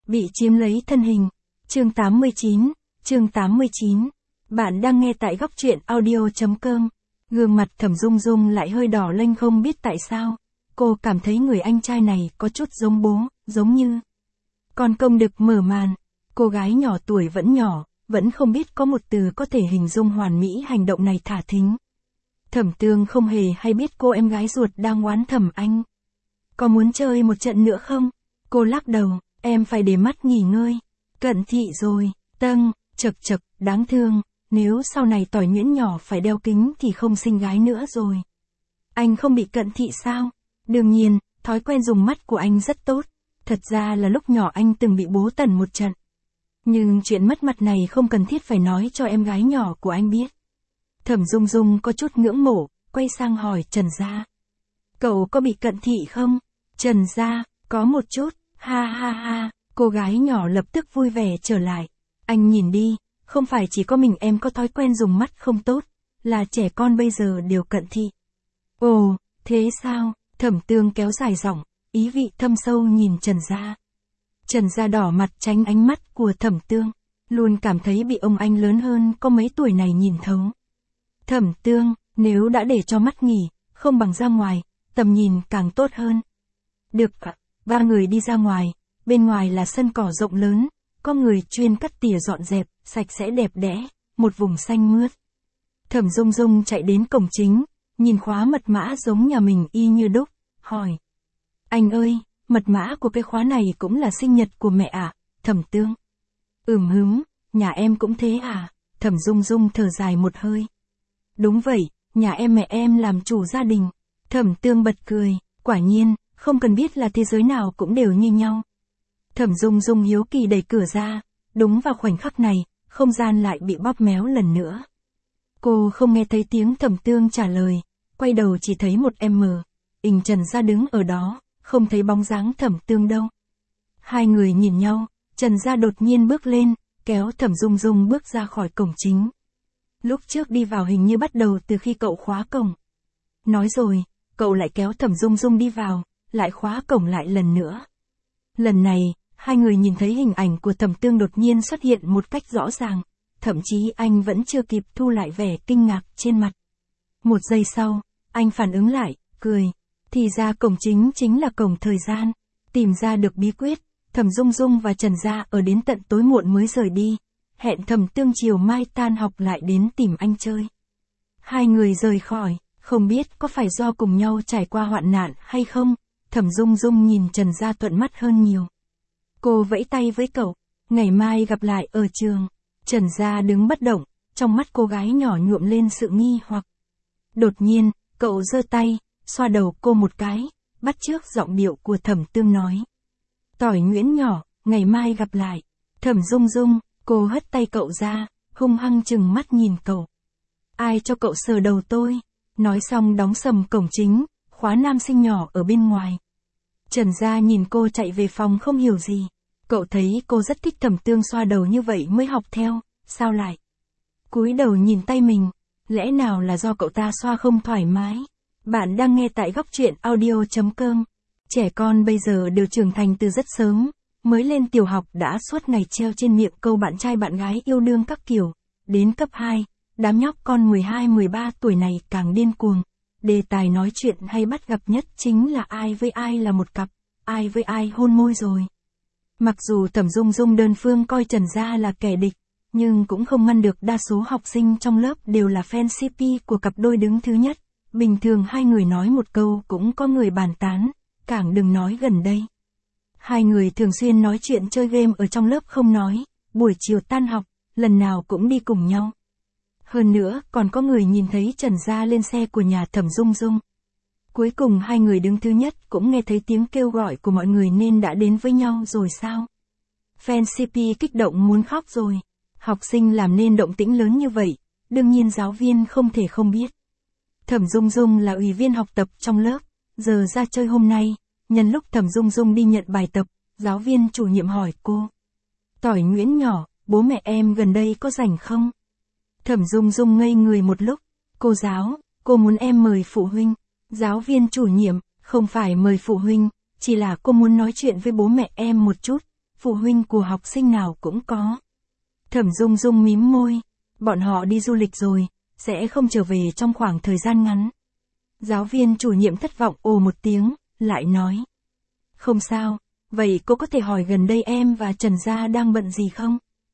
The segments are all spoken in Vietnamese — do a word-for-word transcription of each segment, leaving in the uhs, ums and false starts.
Bị chiếm lấy thân hình. Chương tám mươi chín, chương tám mươi chín. Bạn đang nghe tại góc truyện audio.com. Gương mặt Thẩm Dung Dung lại hơi đỏ lên không biết tại sao. Cô cảm thấy người anh trai này có chút giống bố, giống như con công đực mở màn. Cô gái nhỏ tuổi vẫn nhỏ, vẫn không biết có một từ có thể hình dung hoàn mỹ hành động này thả thính. Thẩm Tương không hề hay biết cô em gái ruột đang oán thẩm anh. Có muốn chơi một trận nữa không? Cô lắc đầu, em phải để mắt nghỉ ngơi. Cận thị rồi, Tân, chật chật, đáng thương, nếu sau này Tỏi Nhuyễn nhỏ phải đeo kính thì không sinh gái nữa rồi. Anh không bị cận thị sao? Đương nhiên, thói quen dùng mắt của anh rất tốt. Thật ra là lúc nhỏ anh từng bị bố tẩn một trận. Nhưng chuyện mất mặt này không cần thiết phải nói cho em gái nhỏ của anh biết. Thẩm Dung Dung có chút ngưỡng mộ, quay sang hỏi Trần Gia. Cậu có bị cận thị không? Trần Gia, có một chút, ha ha ha, cô gái nhỏ lập tức vui vẻ trở lại. Anh nhìn đi, không phải chỉ có mình em có thói quen dùng mắt không tốt, là trẻ con bây giờ đều cận thị. Ồ, thế sao? Thẩm Tương kéo dài giọng, ý vị thâm sâu nhìn Trần Gia. Trần Gia đỏ mặt tránh ánh mắt của Thẩm Tương, luôn cảm thấy bị ông anh lớn hơn có mấy tuổi này nhìn thấu. Thẩm Tương, nếu đã để cho mắt nghỉ, không bằng ra ngoài, tầm nhìn càng tốt hơn. Được ạ, ba người đi ra ngoài, bên ngoài là sân cỏ rộng lớn, có người chuyên cắt tỉa dọn dẹp, sạch sẽ đẹp đẽ, một vùng xanh mướt. Thẩm Dung Dung chạy đến cổng chính, nhìn khóa mật mã giống nhà mình y như đúc, hỏi. Anh ơi, mật mã của cái khóa này cũng là sinh nhật của mẹ à? Thẩm Tương. Ừm hứm, nhà em cũng thế à? Thẩm Dung Dung thở dài một hơi. Đúng vậy, nhà em mẹ em làm chủ gia đình. Thẩm Tương bật cười, quả nhiên, không cần biết là thế giới nào cũng đều như nhau. Thẩm Dung Dung hiếu kỳ đẩy cửa ra, đúng vào khoảnh khắc này, không gian lại bị bóp méo lần nữa. Cô không nghe thấy tiếng Thẩm Tương trả lời, quay đầu chỉ thấy một em mờ, ình Trần Gia đứng ở đó, không thấy bóng dáng Thẩm Tương đâu. Hai người nhìn nhau, Trần Gia đột nhiên bước lên, kéo Thẩm Dung Dung bước ra khỏi cổng chính. Lúc trước đi vào hình như bắt đầu từ khi cậu khóa cổng. Nói rồi, cậu lại kéo Thẩm Dung Dung đi vào, lại khóa cổng lại lần nữa. Lần này, hai người nhìn thấy hình ảnh của Thẩm Tương đột nhiên xuất hiện một cách rõ ràng, thậm chí anh vẫn chưa kịp thu lại vẻ kinh ngạc trên mặt. Một giây sau, anh phản ứng lại, cười. Thì ra cổng chính chính là cổng thời gian. Tìm ra được bí quyết, Thẩm Dung Dung và Trần Gia ở đến tận tối muộn mới rời đi. Hẹn Thẩm Tương chiều mai tan học lại đến tìm anh chơi. Hai người rời khỏi, không biết có phải do cùng nhau trải qua hoạn nạn hay không, Thẩm Dung Dung nhìn Trần Gia thuận mắt hơn nhiều. Cô vẫy tay với cậu, ngày mai gặp lại ở trường. Trần Gia đứng bất động, trong mắt cô gái nhỏ nhuộm lên sự nghi hoặc. Đột nhiên, cậu giơ tay, xoa đầu cô một cái, bắt chước giọng điệu của Thẩm Tương nói. Tỏi Nhuyễn nhỏ, ngày mai gặp lại. Thẩm Dung Dung, cô hất tay cậu ra, hung hăng chừng mắt nhìn cậu. Ai cho cậu sờ đầu tôi? Nói xong đóng sầm cổng chính, khóa nam sinh nhỏ ở bên ngoài. Trần Gia nhìn cô chạy về phòng không hiểu gì. Cậu thấy cô rất thích Thẩm Tương xoa đầu như vậy mới học theo, sao lại? Cúi đầu nhìn tay mình, lẽ nào là do cậu ta xoa không thoải mái? Bạn đang nghe tại góc truyện audio.com. Trẻ con bây giờ đều trưởng thành từ rất sớm, mới lên tiểu học đã suốt ngày treo trên miệng câu bạn trai bạn gái yêu đương các kiểu. Đến cấp hai, đám nhóc con mười hai mười ba tuổi này càng điên cuồng. Đề tài nói chuyện hay bắt gặp nhất chính là ai với ai là một cặp, ai với ai hôn môi rồi. Mặc dù Thẩm Dung Dung đơn phương coi Trần Gia là kẻ địch, nhưng cũng không ngăn được đa số học sinh trong lớp đều là fan xê pê của cặp đôi đứng thứ nhất. Bình thường hai người nói một câu cũng có người bàn tán, càng đừng nói gần đây. Hai người thường xuyên nói chuyện chơi game ở trong lớp không nói, buổi chiều tan học, lần nào cũng đi cùng nhau. Hơn nữa, còn có người nhìn thấy Trần Gia lên xe của nhà Thẩm Dung Dung. Cuối cùng hai người đứng thứ nhất cũng nghe thấy tiếng kêu gọi của mọi người nên đã đến với nhau rồi sao? Fan xê pê kích động muốn khóc rồi. Học sinh làm nên động tĩnh lớn như vậy, đương nhiên giáo viên không thể không biết. Thẩm Dung Dung là ủy viên học tập trong lớp, giờ ra chơi hôm nay, nhân lúc Thẩm Dung Dung đi nhận bài tập, giáo viên chủ nhiệm hỏi cô. Tỏi Nhuyễn nhỏ, bố mẹ em gần đây có rảnh không? Thẩm Dung Dung ngây người một lúc, cô giáo, cô muốn em mời phụ huynh. Giáo viên chủ nhiệm, không phải mời phụ huynh, chỉ là cô muốn nói chuyện với bố mẹ em một chút. phụ huynh của học sinh nào cũng có. Thẩm Dung Dung mím môi, bọn họ đi du lịch rồi, sẽ không trở về trong khoảng thời gian ngắn. Giáo viên chủ nhiệm thất vọng ồ một tiếng, lại nói. Không sao, vậy cô có thể hỏi gần đây em và Trần Gia đang bận gì không?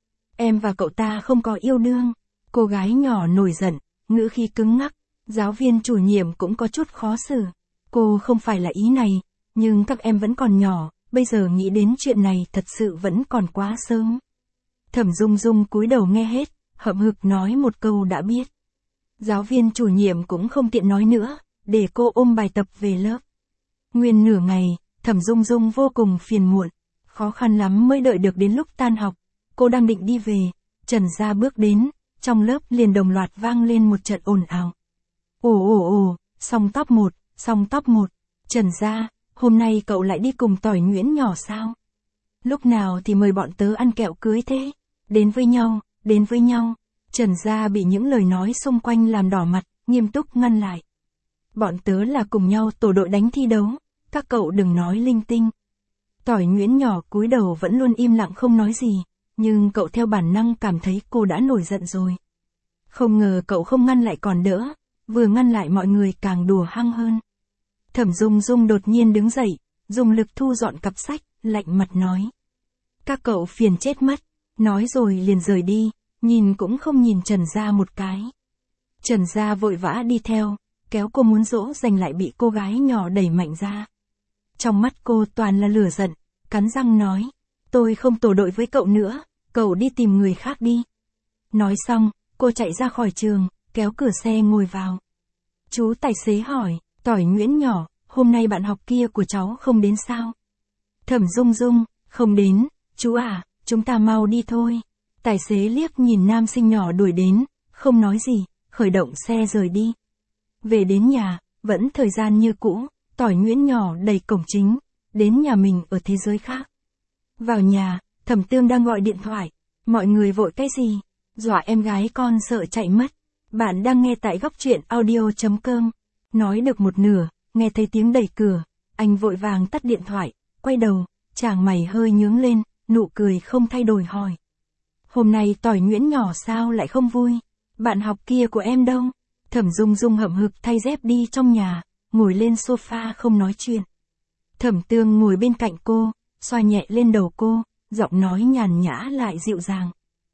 Em và cậu ta không có yêu đương. Cô gái nhỏ nổi giận, ngữ khí cứng ngắc, giáo viên chủ nhiệm cũng có chút khó xử. Cô không phải là ý này, nhưng các em vẫn còn nhỏ, bây giờ nghĩ đến chuyện này thật sự vẫn còn quá sớm. Thẩm Dung Dung cúi đầu nghe hết, hậm hực nói một câu đã biết. Giáo viên chủ nhiệm cũng không tiện nói nữa, để cô ôm bài tập về lớp. Nguyên nửa ngày, Thẩm Dung Dung vô cùng phiền muộn, khó khăn lắm mới đợi được đến lúc tan học. Cô đang định đi về, Trần Gia bước đến, trong lớp liền đồng loạt vang lên một trận ồn ào. Ồ ồ ồ, song top một, song top một, Trần Gia, hôm nay cậu lại đi cùng Tỏi Nguyễn nhỏ sao? Lúc nào thì mời bọn tớ ăn kẹo cưới thế? Đến với nhau, đến với nhau. Trần Gia bị những lời nói xung quanh làm đỏ mặt, nghiêm túc ngăn lại. Bọn tớ là cùng nhau tổ đội đánh thi đấu, các cậu đừng nói linh tinh. Tỏi Nguyễn nhỏ cúi đầu vẫn luôn im lặng không nói gì, nhưng cậu theo bản năng cảm thấy cô đã nổi giận rồi. Không ngờ cậu không ngăn lại còn đỡ, vừa ngăn lại mọi người càng đùa hăng hơn. Thẩm Dung Dung đột nhiên đứng dậy, dùng lực thu dọn cặp sách, lạnh mặt nói. Các cậu phiền chết mất, nói rồi liền rời đi, nhìn cũng không nhìn Trần Gia một cái. Trần Gia vội vã đi theo, kéo cô muốn dỗ dành lại bị cô gái nhỏ đẩy mạnh ra. Trong mắt cô toàn là lửa giận, cắn răng nói, tôi không tổ đội với cậu nữa, cậu đi tìm người khác đi. Nói xong, cô chạy ra khỏi trường, kéo cửa xe ngồi vào. Chú tài xế hỏi, Tỏi Nguyễn nhỏ, hôm nay bạn học kia của cháu không đến sao? Thẩm Dung Dung, không đến, chú à, chúng ta mau đi thôi. Tài xế liếc nhìn nam sinh nhỏ đuổi đến, không nói gì, khởi động xe rời đi. Về đến nhà, vẫn thời gian như cũ, Tỏi Nguyễn nhỏ đẩy cổng chính, đến nhà mình ở thế giới khác. Vào nhà, Thẩm Tương đang gọi điện thoại, mọi người vội cái gì, dọa em gái con sợ chạy mất. Bạn đang nghe tại góc truyện audio chấm com. Nói được một nửa, nghe thấy tiếng đẩy cửa, anh vội vàng tắt điện thoại, quay đầu, chàng mày hơi nhướng lên, nụ cười không thay đổi hỏi. Hôm nay Tỏi Nguyễn nhỏ sao lại không vui? Bạn học kia của em đâu? Thẩm Dung Dung hậm hực thay dép đi trong nhà, ngồi lên sofa không nói chuyện. Thẩm Tương ngồi bên cạnh cô, xoa nhẹ lên đầu cô, giọng nói nhàn nhã lại dịu dàng.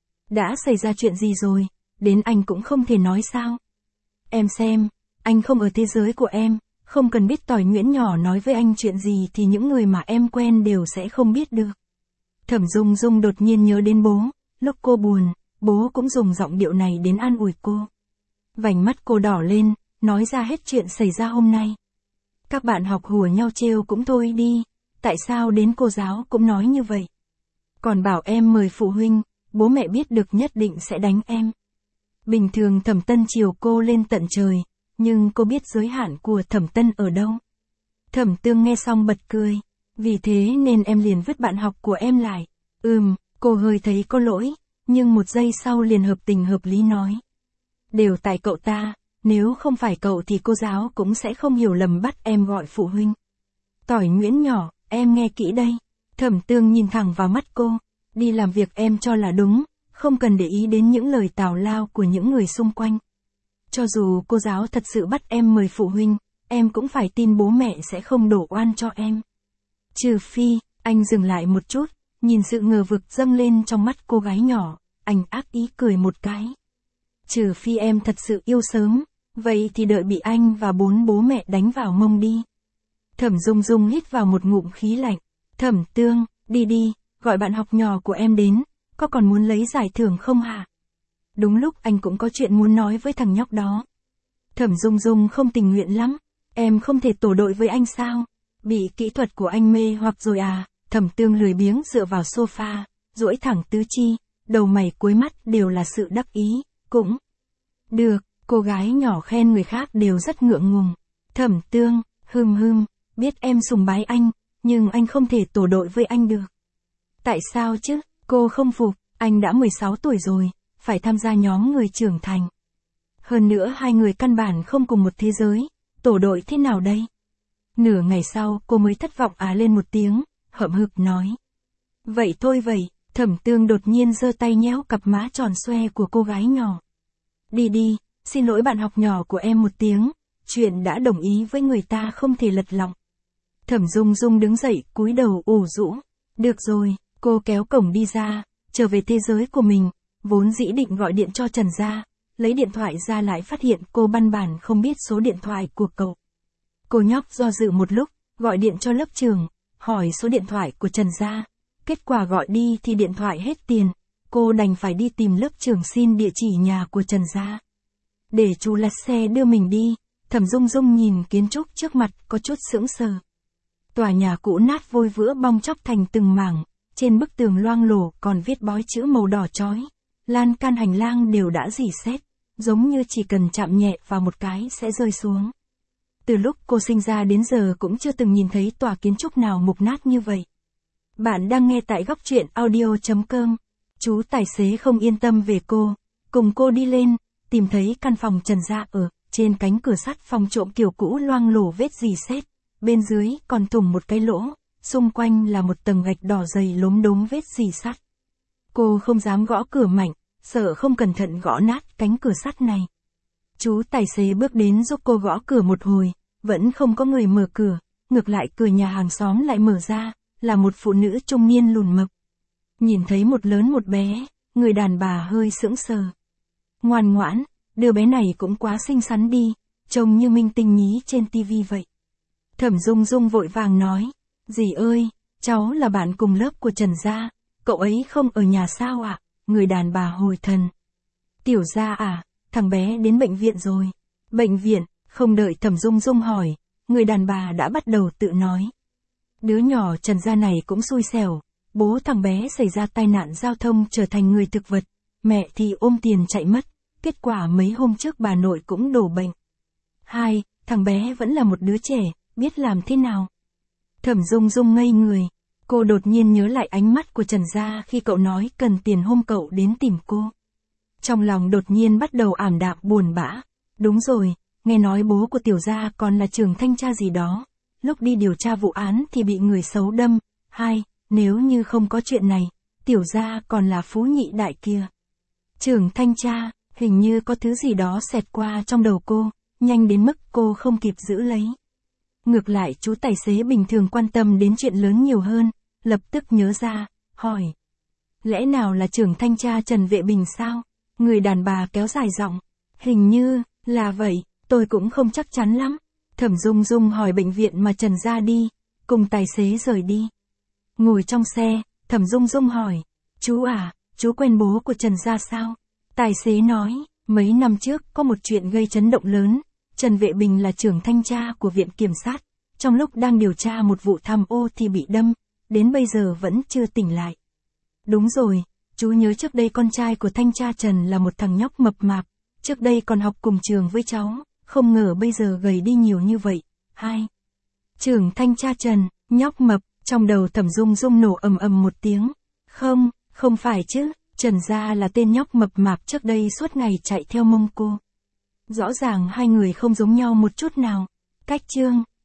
Đã xảy ra chuyện gì rồi, đến anh cũng không thể nói sao? Em xem, anh không ở thế giới của em, không cần biết Tỏi Nguyễn nhỏ nói với anh chuyện gì thì những người mà em quen đều sẽ không biết được. Thẩm Dung Dung đột nhiên nhớ đến bố, lúc cô buồn, bố cũng dùng giọng điệu này đến an ủi cô. Vành mắt cô đỏ lên, nói ra hết chuyện xảy ra hôm nay. Các bạn học hùa nhau trêu cũng thôi đi, tại sao đến cô giáo cũng nói như vậy? Còn bảo em mời phụ huynh, bố mẹ biết được nhất định sẽ đánh em. Bình thường Thẩm Tân chiều cô lên tận trời, nhưng cô biết giới hạn của Thẩm Tân ở đâu. Thẩm Tương nghe xong bật cười, vì thế nên em liền vứt bạn học của em lại. Ừm, cô hơi thấy có lỗi, nhưng một giây sau liền hợp tình hợp lý nói. Đều tại cậu ta, nếu không phải cậu thì cô giáo cũng sẽ không hiểu lầm bắt em gọi phụ huynh. Tỏi Nguyễn nhỏ, em nghe kỹ đây. Thẩm Tương nhìn thẳng vào mắt cô, đi làm việc em cho là đúng, không cần để ý đến những lời tào lao của những người xung quanh. Cho dù cô giáo thật sự bắt em mời phụ huynh, em cũng phải tin bố mẹ sẽ không đổ oan cho em. Trừ phi, anh dừng lại một chút, nhìn sự ngờ vực dâng lên trong mắt cô gái nhỏ, anh ác ý cười một cái. Trừ phi em thật sự yêu sớm, vậy thì đợi bị anh và bốn bố mẹ đánh vào mông đi. Thẩm Dung Dung hít vào một ngụm khí lạnh. Thẩm Tương, đi đi, gọi bạn học nhỏ của em đến, có còn muốn lấy giải thưởng không hả? Đúng lúc anh cũng có chuyện muốn nói với thằng nhóc đó. Thẩm Dung Dung không tình nguyện lắm, em không thể tổ đội với anh sao? Bị kỹ thuật của anh mê hoặc rồi à? Thẩm Tương lười biếng dựa vào sofa, duỗi thẳng tứ chi, đầu mày cuối mắt đều là sự đắc ý, cũng được, cô gái nhỏ khen người khác đều rất ngượng ngùng. Thẩm Tương, hừm hừm, biết em sùng bái anh, nhưng anh không thể tổ đội với anh được. Tại sao chứ? Cô không phục, anh đã mười sáu tuổi rồi, phải tham gia nhóm người trưởng thành. Hơn nữa hai người căn bản không cùng một thế giới, tổ đội thế nào đây? Nửa ngày sau cô mới thất vọng á lên một tiếng, hậm hực nói. Vậy thôi vậy, Thẩm Tương đột nhiên giơ tay nhéo cặp má tròn xoe của cô gái nhỏ. Đi đi, xin lỗi bạn học nhỏ của em một tiếng, chuyện đã đồng ý với người ta không thể lật lọng. Thẩm Dung Dung đứng dậy, cúi đầu ủ rũ. Được rồi, cô kéo cổng đi ra, trở về thế giới của mình, vốn dĩ định gọi điện cho Trần gia, lấy điện thoại ra lại phát hiện cô căn bản không biết số điện thoại của cậu. Cô nhóc do dự một lúc, gọi điện cho lớp trưởng, hỏi số điện thoại của Trần gia. Kết quả gọi đi thì điện thoại hết tiền, cô đành phải đi tìm lớp trưởng xin địa chỉ nhà của Trần gia. Để chú lật xe đưa mình đi, Thẩm Dung Dung nhìn kiến trúc trước mặt có chút sững sờ. Tòa nhà cũ nát vôi vữa bong chóc thành từng mảng, trên bức tường loang lổ còn viết bói chữ màu đỏ chói. Lan can hành lang đều đã rỉ sét, giống như chỉ cần chạm nhẹ vào một cái sẽ rơi xuống. Từ lúc cô sinh ra đến giờ cũng chưa từng nhìn thấy tòa kiến trúc nào mục nát như vậy. Bạn đang nghe tại góc truyện audio chấm com. Chú tài xế không yên tâm về cô, cùng cô đi lên, tìm thấy căn phòng Trần gia ở, trên cánh cửa sắt phòng trộm kiểu cũ loang lổ vết rỉ sét, bên dưới còn thủng một cái lỗ, xung quanh là một tầng gạch đỏ dày lốm đốm vết rỉ sắt. Cô không dám gõ cửa mạnh, sợ không cẩn thận gõ nát cánh cửa sắt này. Chú tài xế bước đến giúp cô gõ cửa một hồi, vẫn không có người mở cửa, ngược lại cửa nhà hàng xóm lại mở ra, là một phụ nữ trung niên lùn mập. Nhìn thấy một lớn một bé, người đàn bà hơi sững sờ. Ngoan ngoãn, đứa bé này cũng quá xinh xắn đi, trông như minh tinh nhí trên tivi vậy. Thẩm Dung Dung vội vàng nói, dì ơi, cháu là bạn cùng lớp của Trần gia, cậu ấy không ở nhà sao ạ? À? Người đàn bà hồi thần. Tiểu gia à, thằng bé đến bệnh viện rồi. Bệnh viện, không đợi Thẩm Dung Dung hỏi, người đàn bà đã bắt đầu tự nói. Đứa nhỏ Trần gia này cũng xui xẻo, bố thằng bé xảy ra tai nạn giao thông trở thành người thực vật, mẹ thì ôm tiền chạy mất, kết quả mấy hôm trước bà nội cũng đổ bệnh. Hai, thằng bé vẫn là một đứa trẻ, biết làm thế nào. Thẩm Dung Dung ngây người, cô đột nhiên nhớ lại ánh mắt của Trần gia khi cậu nói cần tiền hôm cậu đến tìm cô. Trong lòng đột nhiên bắt đầu ảm đạm buồn bã, đúng rồi, nghe nói bố của tiểu gia còn là trưởng thanh tra gì đó, lúc đi điều tra vụ án thì bị người xấu đâm. Hai, nếu như không có chuyện này, tiểu gia còn là phú nhị đại kia. Trưởng thanh tra, hình như có thứ gì đó xẹt qua trong đầu cô, nhanh đến mức cô không kịp giữ lấy. Ngược lại chú tài xế bình thường quan tâm đến chuyện lớn nhiều hơn, lập tức nhớ ra, hỏi. Lẽ nào là trưởng thanh tra Trần Vệ Bình sao? Người đàn bà kéo dài giọng. Hình như, là vậy, tôi cũng không chắc chắn lắm. Thẩm Dung Dung hỏi bệnh viện mà Trần gia đi, cùng tài xế rời đi. Ngồi trong xe, Thẩm Dung Dung hỏi. Chú à, chú quen bố của Trần gia sao? Tài xế nói, mấy năm trước có một chuyện gây chấn động lớn. Trần Vệ Bình là trưởng thanh tra của Viện Kiểm sát, trong lúc đang điều tra một vụ tham ô thì bị đâm, đến bây giờ vẫn chưa tỉnh lại. Đúng rồi, chú nhớ trước đây con trai của thanh tra Trần là một thằng nhóc mập mạp, trước đây còn học cùng trường với cháu, không ngờ bây giờ gầy đi nhiều như vậy. Hai. Trưởng thanh tra Trần, nhóc mập, trong đầu Thẩm Dung Dung nổ ầm ầm một tiếng. Không, không phải chứ, Trần gia là tên nhóc mập mạp trước đây suốt ngày chạy theo mông cô. Rõ ràng hai người không giống nhau một chút nào. Cách chương